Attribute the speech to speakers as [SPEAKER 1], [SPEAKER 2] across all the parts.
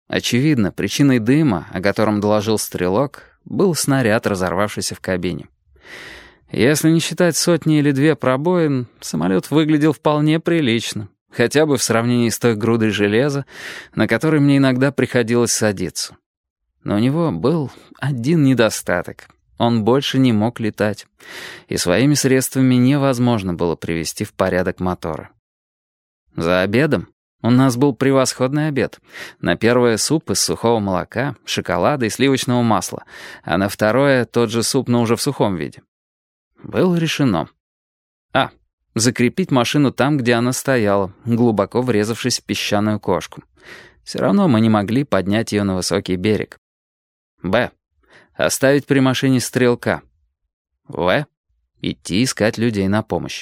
[SPEAKER 1] Очевидно, причиной дыма, о котором доложил стрелок, был снаряд, разорвавшийся в кабине. Если не считать сотни или две пробоин, самолет выглядел вполне прилично, хотя бы в сравнении с той грудой железа, на которой мне иногда приходилось садиться. Но у него был один недостаток. Он больше не мог летать, и своими средствами невозможно было привести в порядок моторы. За обедом у нас был превосходный обед. На первое суп из сухого молока, шоколада и сливочного масла, а на второе тот же суп, но уже в сухом виде. Было решено. Закрепить машину там, где она стояла, глубоко врезавшись в песчаную кошку. Все равно мы не могли поднять ее на высокий берег. Оставить при машине стрелка. Идти искать людей на помощь.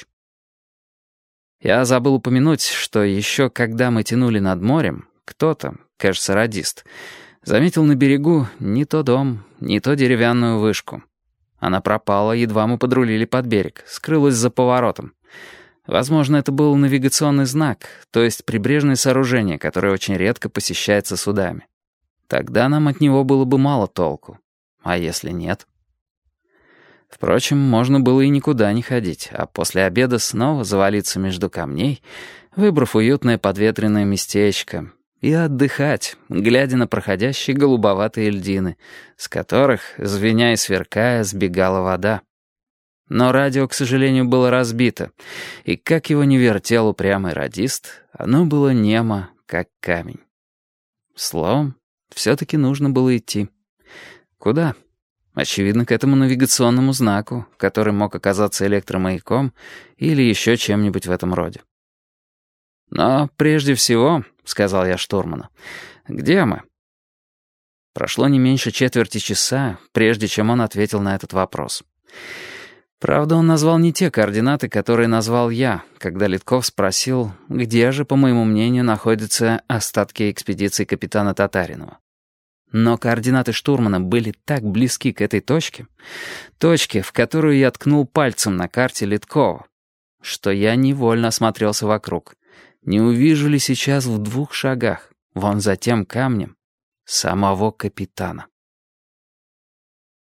[SPEAKER 1] Я забыл упомянуть, что еще когда мы тянули над морем, кто-то, кажется, радист, заметил на берегу не то дом, не то деревянную вышку. Она пропала, едва мы подрулили под берег, скрылась за поворотом. Возможно, это был навигационный знак, то есть прибрежное сооружение, которое очень редко посещается судами. Тогда нам от него было бы мало толку. А если нет? Впрочем, можно было и никуда не ходить, а после обеда снова завалиться между камней, выбрав уютное подветренное местечко, и отдыхать, глядя на проходящие голубоватые льдины, с которых, звеня и сверкая, сбегала вода. Но радио, к сожалению, было разбито, и как его ни вертел упрямый радист, оно было немо, как камень. Словом, все-таки нужно было идти. Куда? Очевидно, к этому навигационному знаку, который мог оказаться электромаяком или еще чем-нибудь в этом роде. «Но прежде всего, — сказал я штурману, — где мы?» Прошло не меньше четверти часа, прежде чем он ответил на этот вопрос. Правда, он назвал не те координаты, которые назвал я, когда Литков спросил, где же, по моему мнению, находятся остатки экспедиции капитана Татаринова. Но координаты штурмана были так близки к этой точке, в которую я ткнул пальцем на карте Литкова, что я невольно осмотрелся вокруг. Не увижу ли сейчас в 2 шагах, вон за тем камнем, самого капитана?